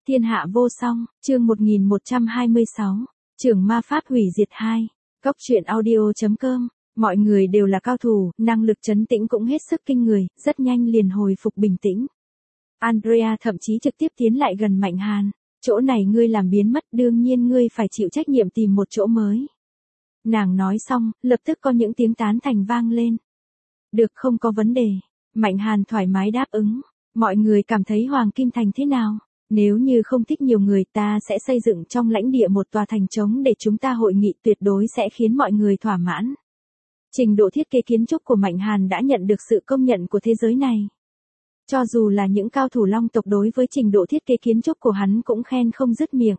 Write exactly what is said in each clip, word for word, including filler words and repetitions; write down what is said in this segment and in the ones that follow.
Thiên hạ vô song, chương một nghìn một trăm hai mươi sáu, Trưởng ma pháp hủy diệt hai. Cóc truyện audio chấm com, mọi người đều là cao thủ, năng lực trấn tĩnh cũng hết sức kinh người, rất nhanh liền hồi phục bình tĩnh. Andrea thậm chí trực tiếp tiến lại gần Mạnh Hàn, chỗ này ngươi làm biến mất, đương nhiên ngươi phải chịu trách nhiệm tìm một chỗ mới. Nàng nói xong, lập tức có những tiếng tán thành vang lên. Được, không có vấn đề. Mạnh Hàn thoải mái đáp ứng. Mọi người cảm thấy Hoàng Kim Thành thế nào? Nếu như không thích nhiều người, ta sẽ xây dựng trong lãnh địa một tòa thành trống để chúng ta hội nghị, tuyệt đối sẽ khiến mọi người thỏa mãn. Trình độ thiết kế kiến trúc của Mạnh Hàn đã nhận được sự công nhận của thế giới này. Cho dù là những cao thủ Long tộc đối với trình độ thiết kế kiến trúc của hắn cũng khen không dứt miệng.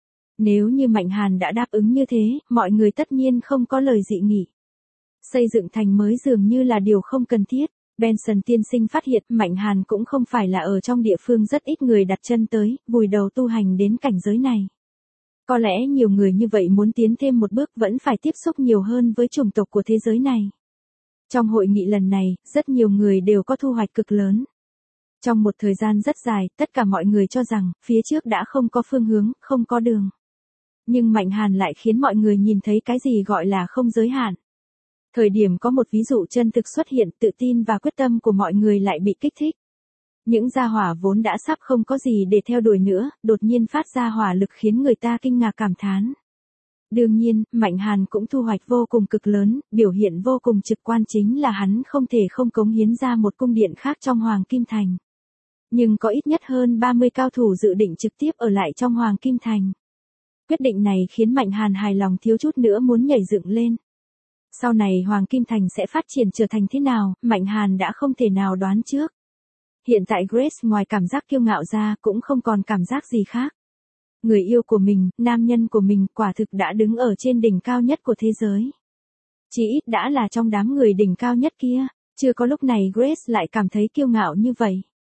Nếu như Mạnh Hàn đã đáp ứng như thế, mọi người tất nhiên không có lời dị nghị. Xây dựng thành mới dường như là điều không cần thiết. Benson tiên sinh phát hiện Mạnh Hàn cũng không phải là ở trong địa phương rất ít người đặt chân tới, vùi đầu tu hành đến cảnh giới này. Có lẽ nhiều người như vậy muốn tiến thêm một bước vẫn phải tiếp xúc nhiều hơn với chủng tộc của thế giới này. Trong hội nghị lần này, rất nhiều người đều có thu hoạch cực lớn. Trong một thời gian rất dài, tất cả mọi người cho rằng, phía trước đã không có phương hướng, không có đường. Nhưng Mạnh Hàn lại khiến mọi người nhìn thấy cái gì gọi là không giới hạn. Thời điểm có một ví dụ chân thực xuất hiện, tự tin và quyết tâm của mọi người lại bị kích thích. Những gia hỏa vốn đã sắp không có gì để theo đuổi nữa, đột nhiên phát ra hỏa lực khiến người ta kinh ngạc cảm thán. Đương nhiên, Mạnh Hàn cũng thu hoạch vô cùng cực lớn, biểu hiện vô cùng trực quan chính là hắn không thể không cống hiến ra một cung điện khác trong Hoàng Kim Thành. Nhưng có ít nhất hơn ba mươi cao thủ dự định trực tiếp ở lại trong Hoàng Kim Thành. Quyết định này khiến Mạnh Hàn hài lòng thiếu chút nữa muốn nhảy dựng lên. Sau này Hoàng Kim Thành sẽ phát triển trở thành thế nào, Mạnh Hàn đã không thể nào đoán trước. Hiện tại Grace ngoài cảm giác kiêu ngạo ra cũng không còn cảm giác gì khác. Người yêu của mình, nam nhân của mình quả thực đã đứng ở trên đỉnh cao nhất của thế giới. Chỉ ít đã là trong đám người đỉnh cao nhất kia, chưa có lúc này Grace lại cảm thấy kiêu ngạo như vậy.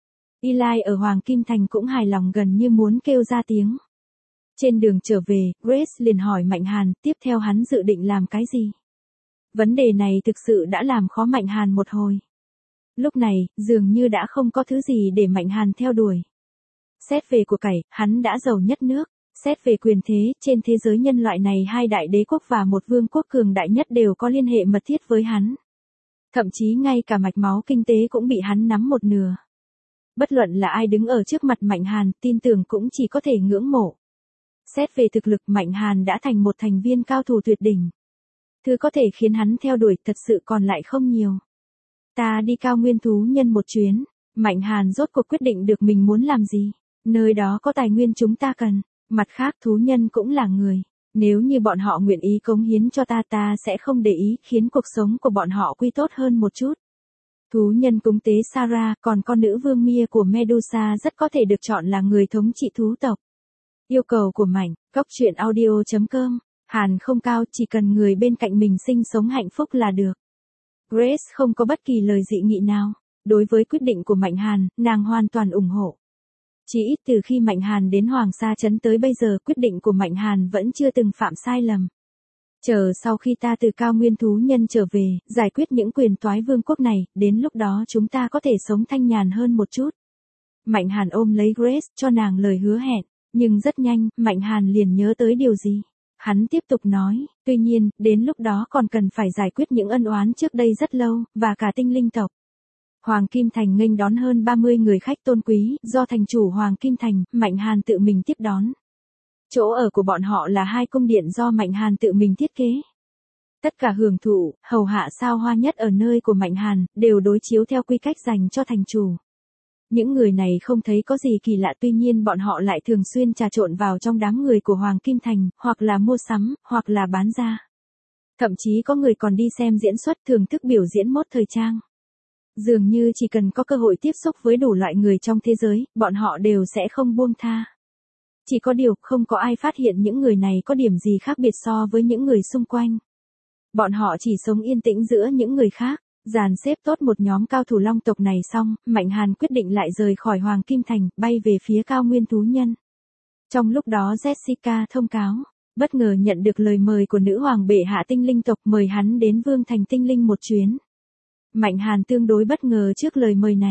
Eli ở Hoàng Kim Thành cũng hài lòng gần như muốn kêu ra tiếng. Trên đường trở về, Grace liền hỏi Mạnh Hàn tiếp theo hắn dự định làm cái gì. Vấn đề này thực sự đã làm khó Mạnh Hàn một hồi. Lúc này, dường như đã không có thứ gì để Mạnh Hàn theo đuổi. Xét về của cải, hắn đã giàu nhất nước. Xét về quyền thế, trên thế giới nhân loại này hai đại đế quốc và một vương quốc cường đại nhất đều có liên hệ mật thiết với hắn. Thậm chí ngay cả mạch máu kinh tế cũng bị hắn nắm một nửa. Bất luận là ai đứng ở trước mặt Mạnh Hàn, tin tưởng cũng chỉ có thể ngưỡng mộ. Xét về thực lực, Mạnh Hàn đã thành một thành viên cao thủ tuyệt đỉnh. Thứ có thể khiến hắn theo đuổi thật sự còn lại không nhiều. Ta đi cao nguyên thú nhân một chuyến. Mạnh Hàn rốt cuộc quyết định được mình muốn làm gì. Nơi đó có tài nguyên chúng ta cần. Mặt khác thú nhân cũng là người. Nếu như bọn họ nguyện ý cống hiến cho ta, ta sẽ không để ý, khiến cuộc sống của bọn họ quy tốt hơn một chút. Thú nhân cúng tế Sarah, còn con nữ vương Mia của Medusa rất có thể được chọn là người thống trị thú tộc. Yêu cầu của Mạnh, cóc truyện audio chấm com. Hàn không cao, chỉ cần người bên cạnh mình sinh sống hạnh phúc là được. Grace không có bất kỳ lời dị nghị nào. Đối với quyết định của Mạnh Hàn, nàng hoàn toàn ủng hộ. Chỉ ít từ khi Mạnh Hàn đến Hoàng Sa Trấn tới bây giờ, quyết định của Mạnh Hàn vẫn chưa từng phạm sai lầm. Chờ sau khi ta từ cao nguyên thú nhân trở về, giải quyết những quyền toái vương quốc này, đến lúc đó chúng ta có thể sống thanh nhàn hơn một chút. Mạnh Hàn ôm lấy Grace, cho nàng lời hứa hẹn. Nhưng rất nhanh, Mạnh Hàn liền nhớ tới điều gì. Hắn tiếp tục nói, tuy nhiên, đến lúc đó còn cần phải giải quyết những ân oán trước đây rất lâu, và cả tinh linh tộc. Hoàng Kim Thành nghênh đón hơn ba mươi người khách tôn quý, do thành chủ Hoàng Kim Thành, Mạnh Hàn tự mình tiếp đón. Chỗ ở của bọn họ là hai cung điện do Mạnh Hàn tự mình thiết kế. Tất cả hưởng thụ, hầu hạ sao hoa nhất ở nơi của Mạnh Hàn, đều đối chiếu theo quy cách dành cho thành chủ. Những người này không thấy có gì kỳ lạ, tuy nhiên bọn họ lại thường xuyên trà trộn vào trong đám người của Hoàng Kim Thành, hoặc là mua sắm, hoặc là bán ra. Thậm chí có người còn đi xem diễn xuất, thưởng thức biểu diễn mốt thời trang. Dường như chỉ cần có cơ hội tiếp xúc với đủ loại người trong thế giới, bọn họ đều sẽ không buông tha. Chỉ có điều, không có ai phát hiện những người này có điểm gì khác biệt so với những người xung quanh. Bọn họ chỉ sống yên tĩnh giữa những người khác. Dàn xếp tốt một nhóm cao thủ Long tộc này xong, Mạnh Hàn quyết định lại rời khỏi Hoàng Kim Thành, bay về phía cao nguyên thú nhân. Trong lúc đó Jessica thông cáo, bất ngờ nhận được lời mời của nữ hoàng bệ hạ tinh linh tộc mời hắn đến Vương thành tinh linh một chuyến. Mạnh Hàn tương đối bất ngờ trước lời mời này.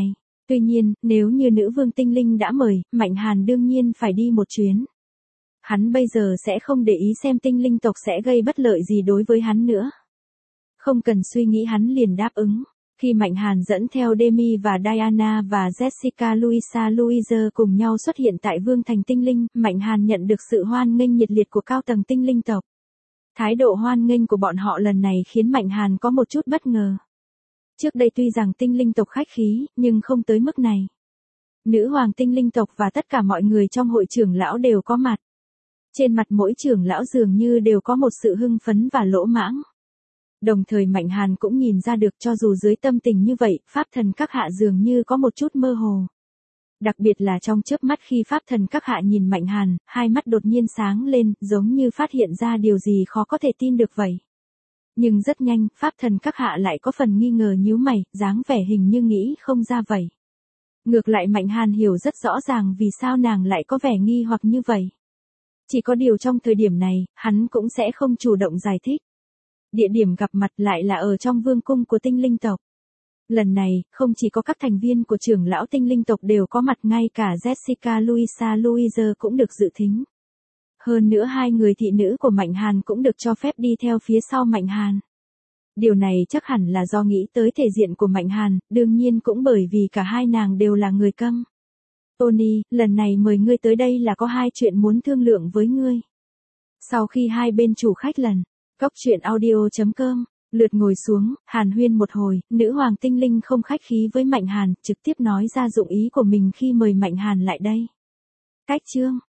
Tuy nhiên, nếu như nữ vương tinh linh đã mời, Mạnh Hàn đương nhiên phải đi một chuyến. Hắn bây giờ sẽ không để ý xem tinh linh tộc sẽ gây bất lợi gì đối với hắn nữa. Không cần suy nghĩ hắn liền đáp ứng. Khi Mạnh Hàn dẫn theo Demi và Diana và Jessica Louisa Louise cùng nhau xuất hiện tại Vương thành Tinh Linh, Mạnh Hàn nhận được sự hoan nghênh nhiệt liệt của cao tầng tinh linh tộc. Thái độ hoan nghênh của bọn họ lần này khiến Mạnh Hàn có một chút bất ngờ. Trước đây tuy rằng tinh linh tộc khách khí, nhưng không tới mức này. Nữ hoàng tinh linh tộc và tất cả mọi người trong hội trưởng lão đều có mặt. Trên mặt mỗi trưởng lão dường như đều có một sự hưng phấn và lỗ mãng. Đồng thời Mạnh Hàn cũng nhìn ra được cho dù dưới tâm tình như vậy, pháp thần các hạ dường như có một chút mơ hồ. Đặc biệt là trong chớp mắt khi pháp thần các hạ nhìn Mạnh Hàn, hai mắt đột nhiên sáng lên, giống như phát hiện ra điều gì khó có thể tin được vậy. Nhưng rất nhanh, pháp thần các hạ lại có phần nghi ngờ nhíu mày, dáng vẻ hình như nghĩ không ra vậy. Ngược lại Mạnh Hàn hiểu rất rõ ràng vì sao nàng lại có vẻ nghi hoặc như vậy. Chỉ có điều trong thời điểm này, hắn cũng sẽ không chủ động giải thích. Địa điểm gặp mặt lại là ở trong vương cung của tinh linh tộc. Lần này, không chỉ có các thành viên của trưởng lão tinh linh tộc đều có mặt, ngay cả Jessica Louisa Louise cũng được dự thính. Hơn nữa hai người thị nữ của Mạnh Hàn cũng được cho phép đi theo phía sau Mạnh Hàn. Điều này chắc hẳn là do nghĩ tới thể diện của Mạnh Hàn, đương nhiên cũng bởi vì cả hai nàng đều là người câm. Tony, lần này mời ngươi tới đây là có hai chuyện muốn thương lượng với ngươi. Sau khi hai bên chủ khách lần, cốc truyện audio chấm com, lượt ngồi xuống, hàn huyên một hồi, nữ hoàng tinh linh không khách khí với Mạnh Hàn, trực tiếp nói ra dụng ý của mình khi mời Mạnh Hàn lại đây. Cách chương